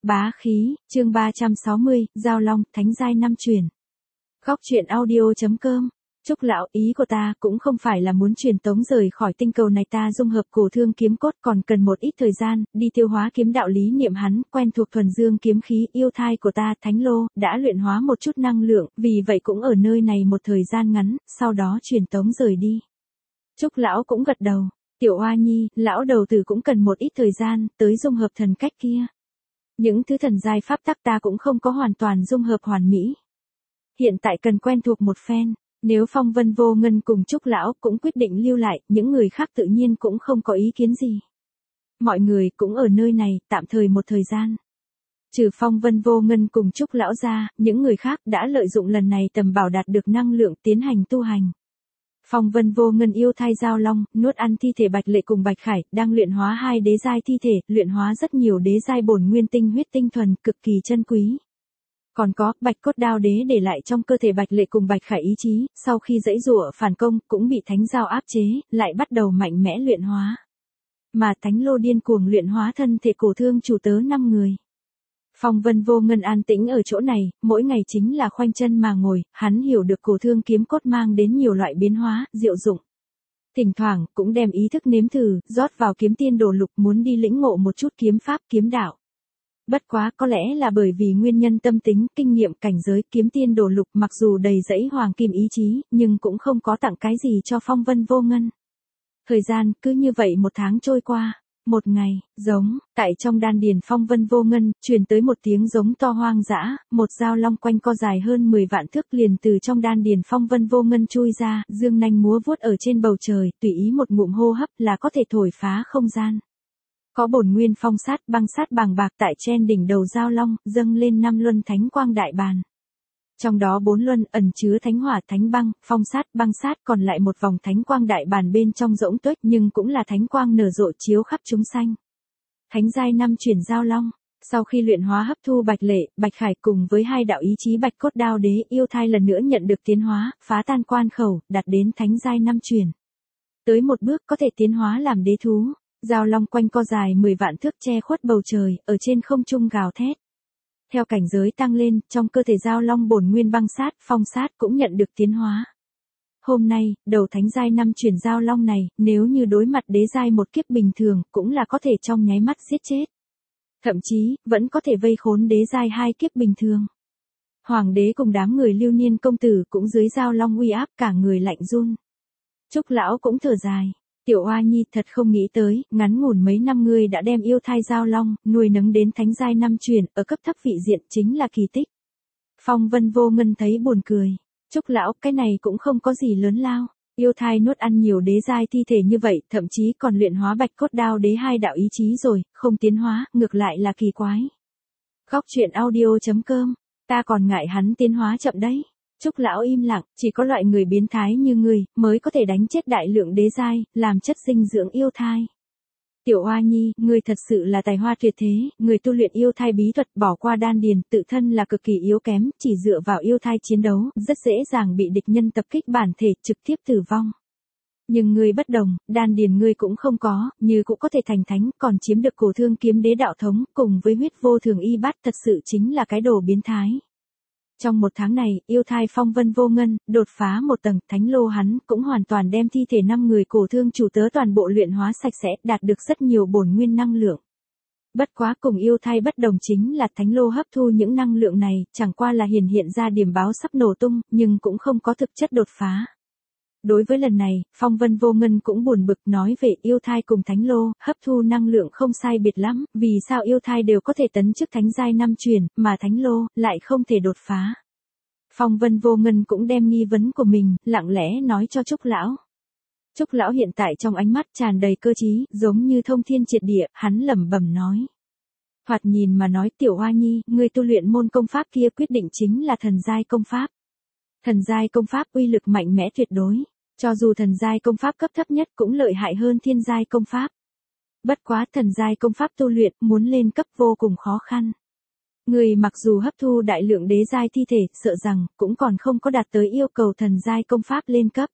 Bá khí, chương 360, Giao Long, Thánh giai 5 truyền. Góc truyện audio.com. Trúc lão, ý của ta cũng không phải là muốn truyền tống rời khỏi tinh cầu này, ta dung hợp cổ thương kiếm cốt còn cần một ít thời gian, đi tiêu hóa kiếm đạo lý niệm hắn, quen thuộc thuần dương kiếm khí, yêu thai của ta, Thánh Lô, đã luyện hóa một chút năng lượng, vì vậy cũng ở nơi này một thời gian ngắn, sau đó truyền tống rời đi. Trúc lão cũng gật đầu, Tiểu Hoa Nhi, lão đầu tử cũng cần một ít thời gian, tới dung hợp thần cách kia. Những thứ thần giai pháp tắc ta cũng không có hoàn toàn dung hợp hoàn mỹ. Hiện tại cần quen thuộc một phen, nếu Phong Vân Vô Ngân cùng Trúc lão cũng quyết định lưu lại, những người khác tự nhiên cũng không có ý kiến gì. Mọi người cũng ở nơi này, tạm thời một thời gian. Trừ Phong Vân Vô Ngân cùng Trúc lão ra, những người khác đã lợi dụng lần này tầm bảo đạt được năng lượng tiến hành tu hành. Phong Vân Vô Ngân yêu thai Giao Long, nuốt ăn thi thể Bạch Lệ cùng Bạch Khải, đang luyện hóa hai đế giai thi thể, luyện hóa rất nhiều đế giai bổn nguyên tinh huyết tinh thuần, cực kỳ chân quý. Còn có, Bạch Cốt Đao Đế để lại trong cơ thể Bạch Lệ cùng Bạch Khải ý chí, sau khi giãy giụa phản công, cũng bị Thánh Giao áp chế, lại bắt đầu mạnh mẽ luyện hóa. Mà Thánh Lô điên cuồng luyện hóa thân thể cổ thương chủ tớ 5 người. Phong Vân Vô Ngân an tĩnh ở chỗ này, mỗi ngày chính là khoanh chân mà ngồi, hắn hiểu được cổ thương kiếm cốt mang đến nhiều loại biến hóa, diệu dụng. Thỉnh thoảng, cũng đem ý thức nếm thử, rót vào kiếm tiên đồ lục muốn đi lĩnh ngộ một chút kiếm pháp, kiếm đạo. Bất quá có lẽ là bởi vì nguyên nhân tâm tính, kinh nghiệm cảnh giới, kiếm tiên đồ lục mặc dù đầy dẫy hoàng kim ý chí, nhưng cũng không có tặng cái gì cho Phong Vân Vô Ngân. Thời gian cứ như vậy một tháng trôi qua. Một ngày, giống, tại trong đan điền Phong Vân Vô Ngân, truyền tới một tiếng giống to hoang dã, một dao long quanh co dài hơn 10 vạn thước liền từ trong đan điền Phong Vân Vô Ngân chui ra, dương nanh múa vuốt ở trên bầu trời, tùy ý một ngụm hô hấp là có thể thổi phá không gian. Có bổn nguyên phong sát băng sát bàng bạc tại trên đỉnh đầu dao long, dâng lên 5 luân thánh quang đại bàn. Trong đó 4 luân ẩn chứa thánh hỏa, thánh băng, phong sát, băng sát, còn lại một vòng thánh quang đại bàn bên trong rỗng tuếch nhưng cũng là thánh quang nở rộ chiếu khắp chúng sanh. Thánh giai 5 chuyển Giao Long, sau khi luyện hóa hấp thu Bạch Lệ, Bạch Khải cùng với hai đạo ý chí Bạch Cốt Đao Đế, yêu thai lần nữa nhận được tiến hóa, phá tan quan khẩu, đạt đến thánh giai 5 chuyển. Tới một bước có thể tiến hóa làm đế thú, Giao Long quanh co dài 10 vạn thước che khuất bầu trời, ở trên không trung gào thét. Theo cảnh giới tăng lên, trong cơ thể Giao Long bổn nguyên băng sát, phong sát cũng nhận được tiến hóa. Hôm nay, đầu thánh giai 5 chuyển Giao Long này, nếu như đối mặt đế giai một kiếp bình thường, cũng là có thể trong nháy mắt giết chết. Thậm chí, vẫn có thể vây khốn đế giai 2 kiếp bình thường. Hoàng đế cùng đám người Lưu Niên công tử cũng dưới Giao Long uy áp cả người lạnh run. Trúc lão cũng thở dài. Tiểu Hoa Nhi thật không nghĩ tới, ngắn ngủn mấy năm ngươi đã đem yêu thai Giao Long, nuôi nấng đến thánh giai 5 truyền, ở cấp thấp vị diện chính là kỳ tích. Phong Vân Vô Ngân thấy buồn cười. Trúc lão, cái này cũng không có gì lớn lao. Yêu thai nuốt ăn nhiều đế giai thi thể như vậy, thậm chí còn luyện hóa Bạch Cốt Đao Đế hai đạo ý chí rồi, không tiến hóa, ngược lại là kỳ quái. Góc truyện audio.com, ta còn ngại hắn tiến hóa chậm đấy. Trúc lão im lặng, chỉ có loại người biến thái như ngươi, mới có thể đánh chết đại lượng đế giai, làm chất dinh dưỡng yêu thai. Tiểu Hoa Nhi, ngươi thật sự là tài hoa tuyệt thế, người tu luyện yêu thai bí thuật bỏ qua đan điền, tự thân là cực kỳ yếu kém, chỉ dựa vào yêu thai chiến đấu, rất dễ dàng bị địch nhân tập kích bản thể, trực tiếp tử vong. Nhưng ngươi bất đồng, đan điền ngươi cũng không có, như cũng có thể thành thánh, còn chiếm được cổ thương kiếm đế đạo thống, cùng với huyết vô thường y bát, thật sự chính là cái đồ biến thái. Trong một tháng này, yêu thai Phong Vân Vô Ngân, đột phá một tầng, Thánh Lô hắn, cũng hoàn toàn đem thi thể 5 người cổ thương chủ tớ toàn bộ luyện hóa sạch sẽ, đạt được rất nhiều bổn nguyên năng lượng. Bất quá cùng yêu thai bất đồng chính là Thánh Lô hấp thu những năng lượng này, chẳng qua là hiện ra điểm báo sắp nổ tung, nhưng cũng không có thực chất đột phá. Đối với lần này, Phong Vân Vô Ngân cũng buồn bực nói về yêu thai cùng Thánh Lô, hấp thu năng lượng không sai biệt lắm, vì sao yêu thai đều có thể tấn chức thánh giai 5 truyền, mà Thánh Lô lại không thể đột phá. Phong Vân Vô Ngân cũng đem nghi vấn của mình, lặng lẽ nói cho Trúc lão. Trúc lão hiện tại trong ánh mắt tràn đầy cơ trí, giống như thông thiên triệt địa, hắn lẩm bẩm nói. Thoạt nhìn mà nói, Tiểu Hoa Nhi, ngươi tu luyện môn công pháp kia quyết định chính là thần giai công pháp. Thần giai công pháp uy lực mạnh mẽ tuyệt đối. Cho dù thần giai công pháp cấp thấp nhất cũng lợi hại hơn thiên giai công pháp. Bất quá thần giai công pháp tu luyện muốn lên cấp vô cùng khó khăn. Người mặc dù hấp thu đại lượng đế giai thi thể, sợ rằng cũng còn không có đạt tới yêu cầu thần giai công pháp lên cấp.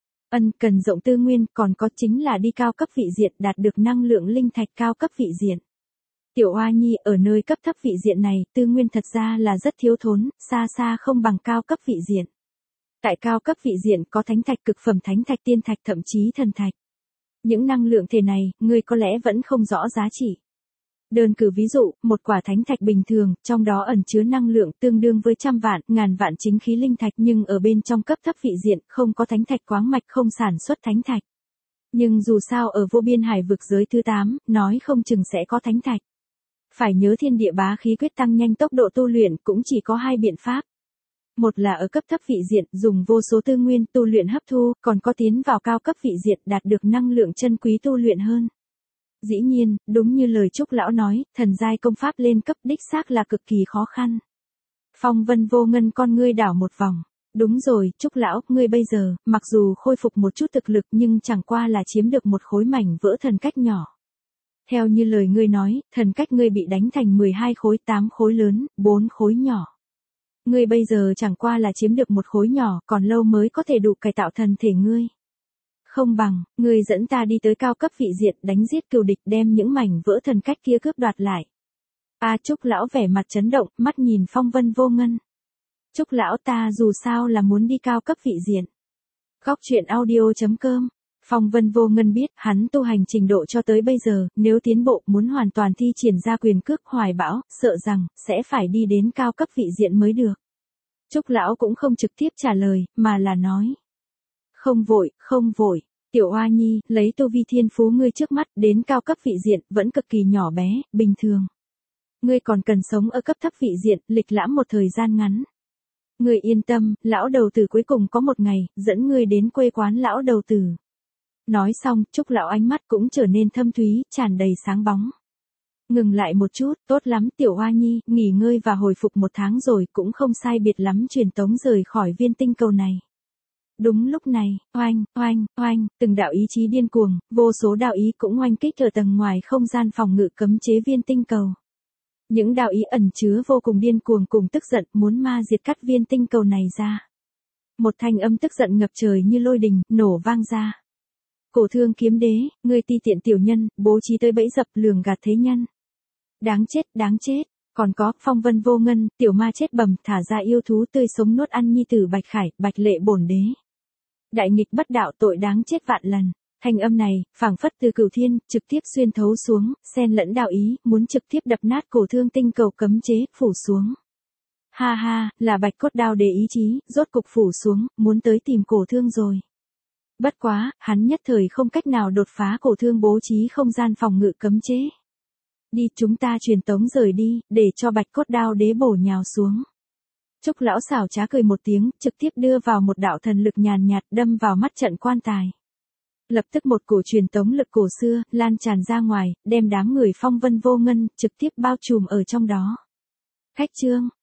Cần rộng tư nguyên, còn có chính là đi cao cấp vị diện đạt được năng lượng linh thạch cao cấp vị diện. Tiểu Oa Nhi, ở nơi cấp thấp vị diện này, tư nguyên thật ra là rất thiếu thốn, xa xa không bằng cao cấp vị diện. Tại cao cấp vị diện có thánh thạch, cực phẩm thánh thạch, tiên thạch, thậm chí thần thạch. Những năng lượng thể này, ngươi có lẽ vẫn không rõ giá trị. Đơn cử ví dụ, một quả thánh thạch bình thường, trong đó ẩn chứa năng lượng tương đương với trăm vạn, ngàn vạn chính khí linh thạch, nhưng ở bên trong cấp thấp vị diện, không có thánh thạch khoáng mạch, không sản xuất thánh thạch. Nhưng dù sao ở vô biên hải vực giới thứ 8, nói không chừng sẽ có thánh thạch. Phải nhớ thiên địa bá khí quyết tăng nhanh tốc độ tu luyện cũng chỉ có hai biện pháp. Một là ở cấp thấp vị diện dùng vô số tư nguyên tu luyện hấp thu, còn có tiến vào cao cấp vị diện đạt được năng lượng chân quý tu luyện hơn. Dĩ nhiên, đúng như lời Trúc Lão nói, thần giai công pháp lên cấp đích xác là cực kỳ khó khăn. Phong Vân Vô Ngân con ngươi đảo một vòng. Đúng rồi, Trúc Lão, ngươi bây giờ, mặc dù khôi phục một chút thực lực nhưng chẳng qua là chiếm được một khối mảnh vỡ thần cách nhỏ. Theo như lời ngươi nói, thần cách ngươi bị đánh thành 12 khối, 8 khối lớn, 4 khối nhỏ. Ngươi bây giờ chẳng qua là chiếm được một khối nhỏ, còn lâu mới có thể đủ cải tạo thần thể ngươi. Không bằng, ngươi dẫn ta đi tới cao cấp vị diện đánh giết cừu địch đem những mảnh vỡ thần cách kia cướp đoạt lại. Trúc Lão vẻ mặt chấn động, mắt nhìn Phong Vân Vô Ngân. Trúc Lão, ta dù sao là muốn đi cao cấp vị diện. Góc truyện audio.com. Phong Vân Vô Ngân biết, hắn tu hành trình độ cho tới bây giờ, nếu tiến bộ muốn hoàn toàn thi triển ra quyền cước hoài bão, sợ rằng, sẽ phải đi đến cao cấp vị diện mới được. Trúc Lão cũng không trực tiếp trả lời, mà là nói. Không vội, không vội. Tiểu Oa Nhi, lấy tu vi thiên phú ngươi trước mắt, đến cao cấp vị diện, vẫn cực kỳ nhỏ bé, bình thường. Ngươi còn cần sống ở cấp thấp vị diện, lịch lãm một thời gian ngắn. Ngươi yên tâm, lão đầu tử cuối cùng có một ngày, dẫn ngươi đến quê quán lão đầu tử. Nói xong, Trúc Lão ánh mắt cũng trở nên thâm thúy, tràn đầy sáng bóng. Ngừng lại một chút, tốt lắm Tiểu Oa Nhi, nghỉ ngơi và hồi phục 1 tháng rồi cũng không sai biệt lắm truyền tống rời khỏi viên tinh cầu này. Đúng lúc này, oanh, oanh, oanh, từng đạo ý chí điên cuồng, vô số đạo ý cũng oanh kích ở tầng ngoài không gian phòng ngự cấm chế viên tinh cầu. Những đạo ý ẩn chứa vô cùng điên cuồng cùng tức giận muốn ma diệt cắt viên tinh cầu này ra. Một thanh âm tức giận ngập trời như lôi đình, nổ vang ra. Cổ Thương Kiếm Đế, ngươi ti tiện tiểu nhân, bố trí tới bẫy dập lường gạt thế nhân. Đáng chết, đáng chết. Còn có, Phong Vân Vô Ngân, tiểu ma chết bầm, thả ra yêu thú tươi sống nuốt ăn nhi tử Bạch Khải, Bạch Lệ Bổn Đế. Đại nghịch bất đạo tội đáng chết vạn lần. Thanh âm này, phảng phất từ cửu thiên, trực tiếp xuyên thấu xuống, xen lẫn đạo ý, muốn trực tiếp đập nát cổ thương tinh cầu cấm chế, phủ xuống. Ha ha, là Bạch Cốt Đao Đế ý chí, rốt cục phủ xuống, muốn tới tìm cổ thương rồi. Bất quá, hắn nhất thời không cách nào đột phá cổ thương bố trí không gian phòng ngự cấm chế. Đi, chúng ta truyền tống rời đi, để cho Bạch Cốt Đao Đế bổ nhào xuống. Trúc Lão xảo trá cười một tiếng, trực tiếp đưa vào một đạo thần lực nhàn nhạt đâm vào mắt trận quan tài. Lập tức một cổ truyền tống lực cổ xưa, lan tràn ra ngoài, đem đám người Phong Vân Vô Ngân, trực tiếp bao trùm ở trong đó. Khách chương.